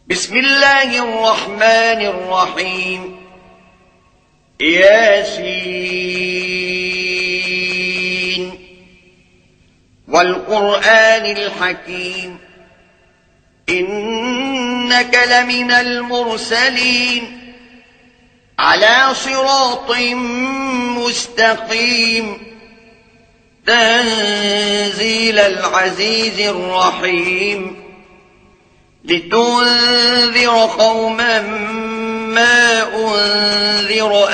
بسم الله الرحمن الرحيم. ياسين والقرآن الحكيم إنك لمن المرسلين على صراط مستقيم تنزيل العزيز الرحيم لتنذر قوما ما أنذر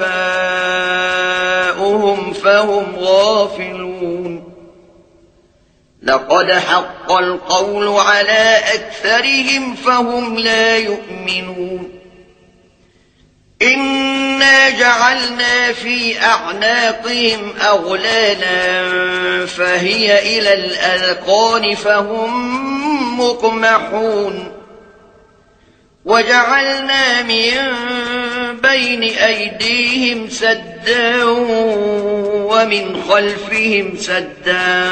آباؤهم فهم غافلون لقد حق القول على أكثرهم فهم لا يؤمنون إنا جعلنا في أعناقهم أغلالا فهي إلى الأذقان فهم مقمحون وجعلنا من بين أيديهم سدا ومن خلفهم سدا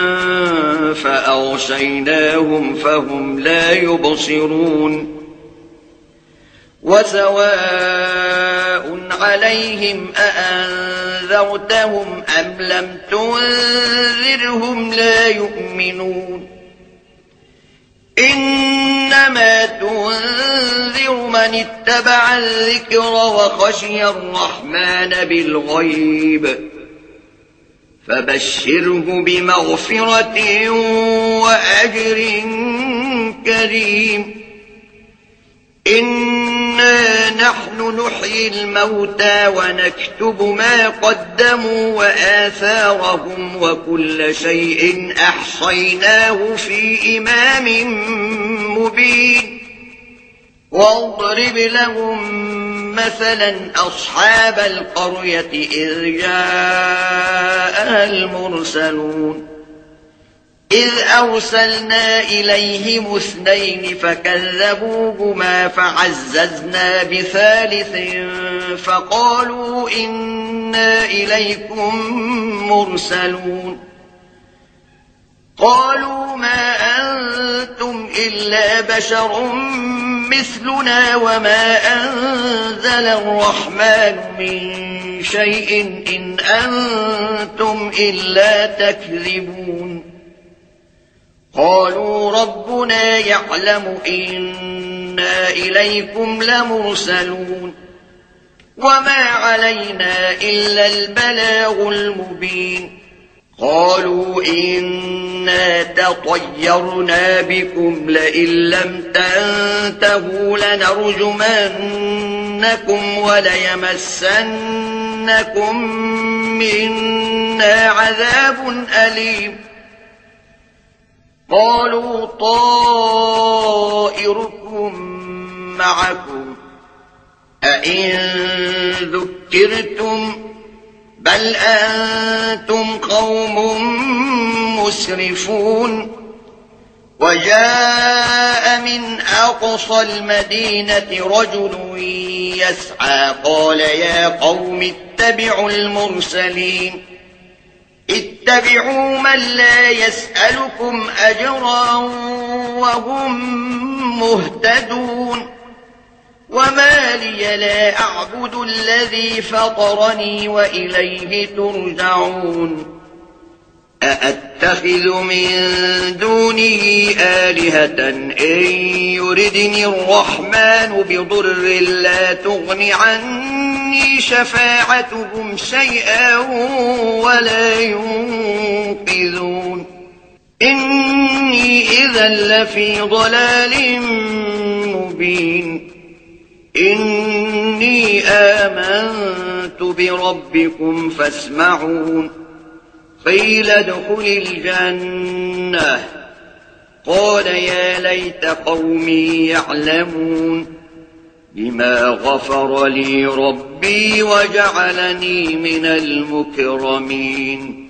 فأغشيناهم فهم لا يبصرون وسواء عليهم أأنذرتهم أم لم تنذرهم لا يؤمنون إنما تنذر من اتبع الذكر وخشي الرحمن بالغيب فبشره بمغفرة وأجر كريم إنا نحن نحيي الموتى ونكتب ما قدموا وآثارهم وكل شيء أحصيناه في إمام مبين واضرب لهم مثلا أصحاب القرية إذ جاءها المرسلون إذ أرسلنا إليهم اثنين فكذبوهما فعززنا بثالث فقالوا إنا إليكم مرسلون قالوا ما أنتم إلا بشر مثلنا وما أنزل الرحمن من شيء إن أنتم إلا تكذبون قالوا ربنا يعلم إنا إليكم لمرسلون وما علينا إلا البلاغ المبين قالوا إنا تطيرنا بكم لئن لم تنتهوا لنرجمنكم وليمسنكم منا عذاب أليم قالوا طائركم معكم أئن ذكرتم بل أنتم قوم مسرفون وجاء من أقصى المدينة رجل يسعى قال يا قوم اتبعوا المرسلين اتبعوا من لا يسألكم أجرا وهم مهتدون وما لي لا أعبد الذي فطرني وإليه ترجعون أأتخذ من دونه آلهة إن يردني الرحمن بضر لا تغن عني شفاعتهم شيئا ولا ينقذون إني إذا لفي ضلال مبين إني آمنت بربكم فاسمعون قيل ادخل الجنة قال يا ليت قومي يعلمون بما غفر لي ربي وجعلني من المكرمين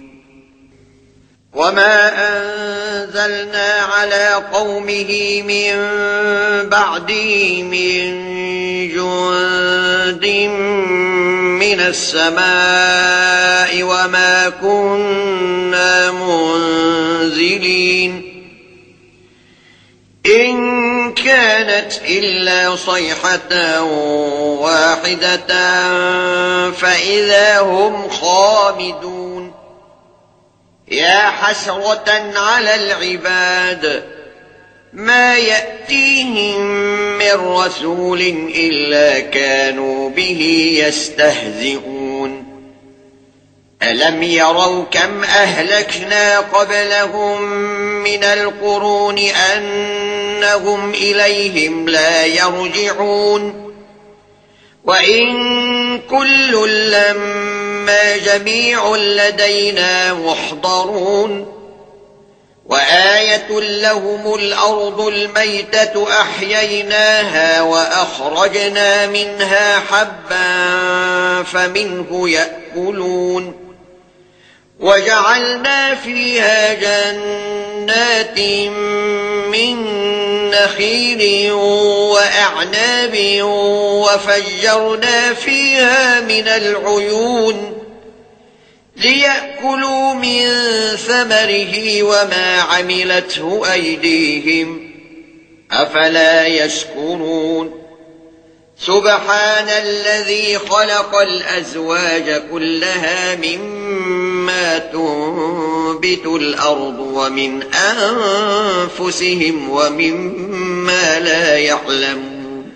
وما أنزلنا على قومه من بعده من جند من السماء وما كنا منزلين إن كانت إلا صيحة واحدة فإذا هم خامدون يا حسرة على العباد ما يأتيهم من رسول إلا كانوا به يستهزئون ألم يروا كم أهلكنا قبلهم من القرون أنهم إليهم لا يرجعون وإن كل لما جميع لدينا محضرون وآية لهم الأرض الميتة أحييناها وأخرجنا منها حبا فمنه يأكلون وجعلنا فيها جنات من نخيل وأعناب وفجرنا فيها من العيون ليأكلوا من ثمره وما عملته أيديهم أفلا يشكرون سبحان الذي خلق الأزواج كلها مما تنبت الأرض ومن أنفسهم ومما لا يعلمون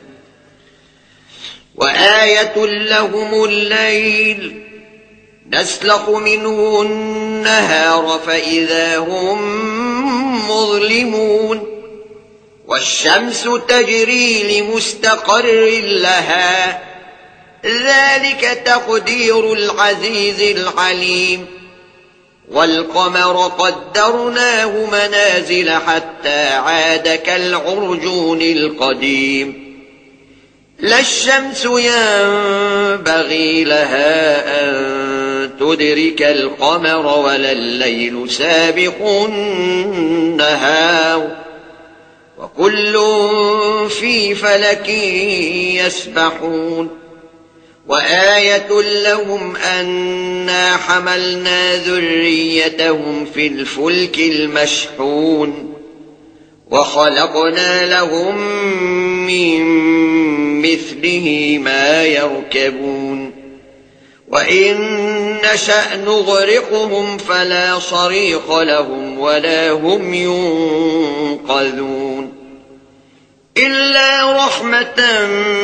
وآية لهم الليل نسلخ منه النهار فإذا هم مظلمون والشمس تجري لمستقر لها ذلك تقدير العزيز العليم والقمر قدرناه منازل حتى عاد كالعرجون القديم لا الشمس ينبغي لها أن تدرك القمر ولا الليل سابق النهار وكل في فلك يسبحون وآية لهم أنا حملنا ذريتهم في الفلك المشحون وخلقنا لهم من مثله ما يركبون وإن نشأ نغرقهم فلا صريخ لهم ولا هم ينقذون إلا رحمة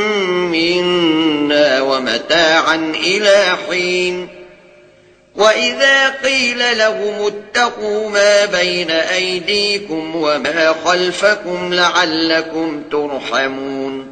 منا ومتاعا إلى حين وإذا قيل لهم اتقوا ما بين أيديكم وما خلفكم لعلكم ترحمون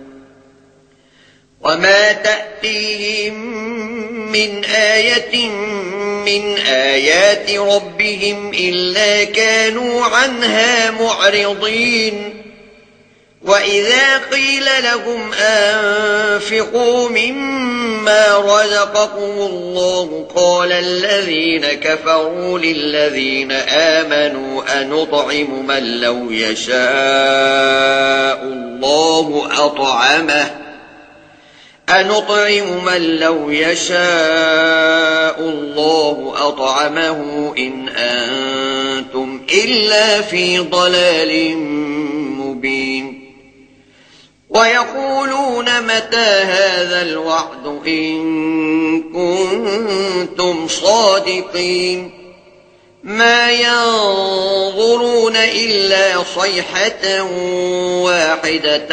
وما تأتيهم من آية من آيات ربهم إلا كانوا عنها معرضين وإذا قيل لهم أنفقوا مما رزقكم الله قال الذين كفروا للذين آمنوا أنطعم من لو يشاء الله أطعمه إن أنتم إلا في ضلال مبين ويقولون متى هذا الوعد إن كنتم صادقين ما ينظرون إلا صيحة واحدة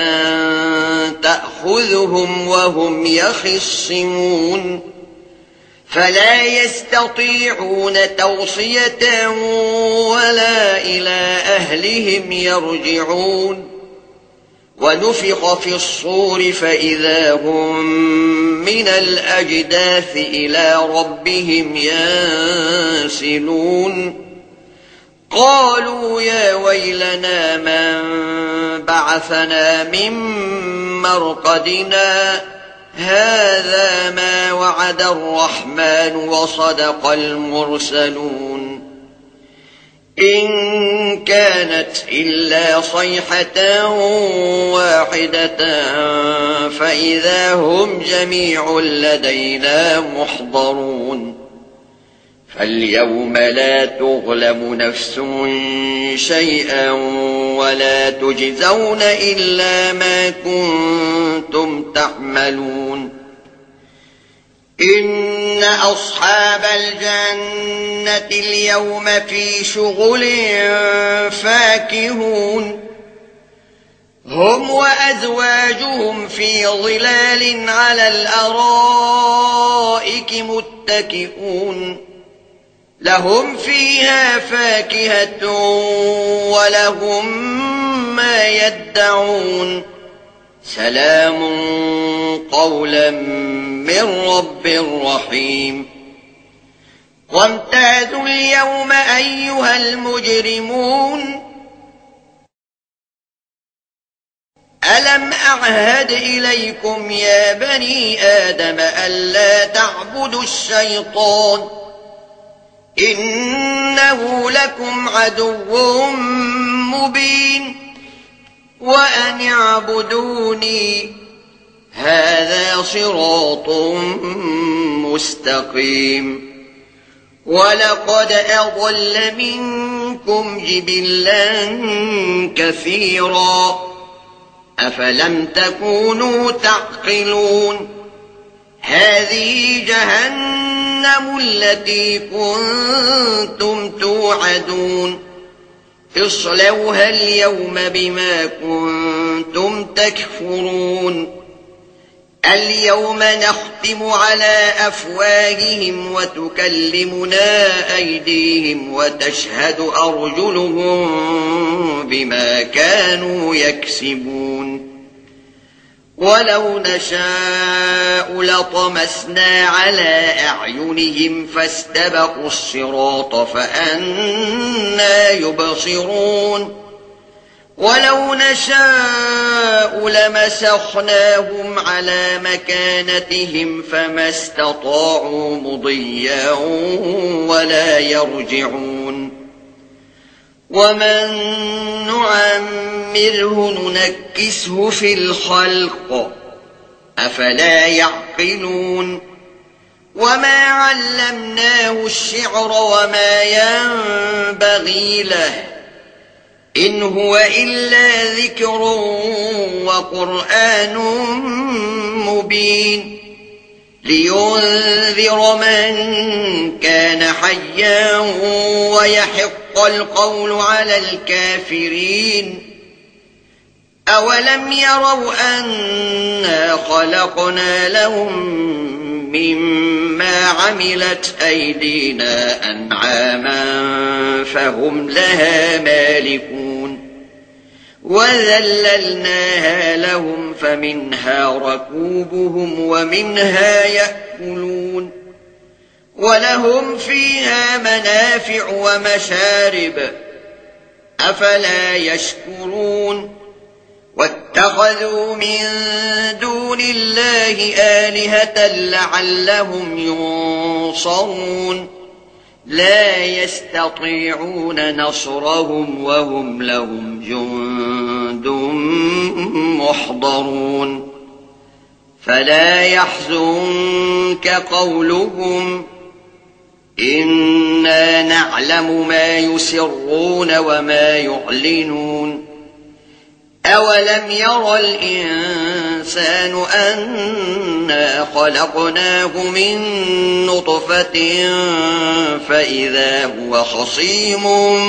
تأخذهم وهم يخصمون فلا يستطيعون توصية ولا إلى أهلهم يرجعون ونفخ في الصور فإذا هم من الأجداث إلى ربهم ينسلون قالوا يا ويلنا من بعثنا من مرقدنا هذا ما وعد الرحمن وصدق المرسلون إن كانت إلا صيحة واحدة فإذا هم جميع لدينا محضرون فاليوم لا تظلم نفس شيئا ولا تجزون إلا ما كنتم تعملون إن أصحاب الجنة اليوم في شغل فاكهون هم وأزواجهم في ظلال على الأرائك متكئون لهم فيها فاكهة ولهم ما يدعون سلام قولا من رب رحيم وامتازوا اليوم أيها المجرمون ألم أعهد إليكم يا بني آدم ألا تعبدوا الشيطان إنه لكم عدو مبين وأن اعبدوني هذا صراط مستقيم ولقد أضل منكم جبلا كثيرا أفلم تكونوا تعقلون هذه جهنم التي كنتم توعدون اصلوها اليوم بما كنتم تكفرون اليوم نختم على أفواههم وتكلمنا أيديهم وتشهد أرجلهم بما كانوا يكسبون ولو نشاء لطمسنا على أعينهم فاستبقوا الصراط فأنى يبصرون ولو نشاء لمسخناهم على مكانتهم فما استطاعوا مضيا ولا يرجعون ومن نعمره ننكسه في الخلق أفلا يعقلون وما علمناه الشعر وما ينبغي له إن هو إلا ذكر وقرآن مبين لينذر من كان حيا ويحق القول على الكافرين أولم يروا أنا خلقنا لهم مما عملت أيدينا أنعاما فهم لها مالكون وذللناها لهم فمنها ركوبهم ومنها يأكلون ولهم فيها منافع ومشارب أفلا يشكرون واتخذوا من دون الله آلهة لعلهم ينصرون لا يستطيعون نصرهم وهم لهم جند محضرون فلا يحزنك قولهم إنا نعلم ما يسرون وما يعلنون أولم ير الإنسان أنا خلقناه من نطفة فإذا هو خصيم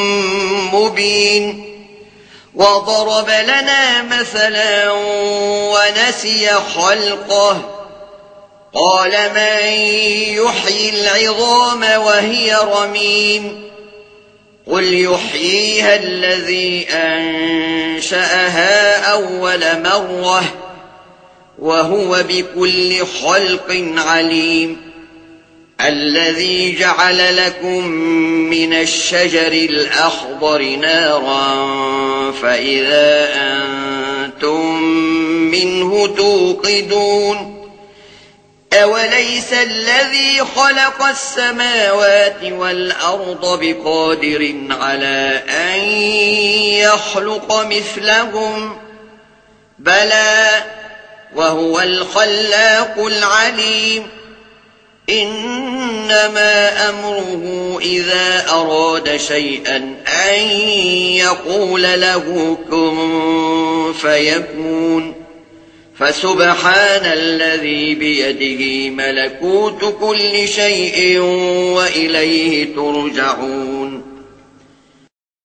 مبين وضرب لنا مثلا ونسي خلقه قال من يحيي العظام وهي رميم قل يحييها الذي أنشأها أول مرة وهو بكل خلق عليم الذي جعل لكم من الشجر الأخضر نارا فإذا أنتم منه توقدون أوليس الذي خلق السماوات والأرض بقادر على أن يخلق مثلهم بلى وهو الخلاق العليم إنما أمره إذا أراد شيئا أن يقول له كن فيكون فسبحان الذي بيده ملكوت كل شيء وإليه ترجعون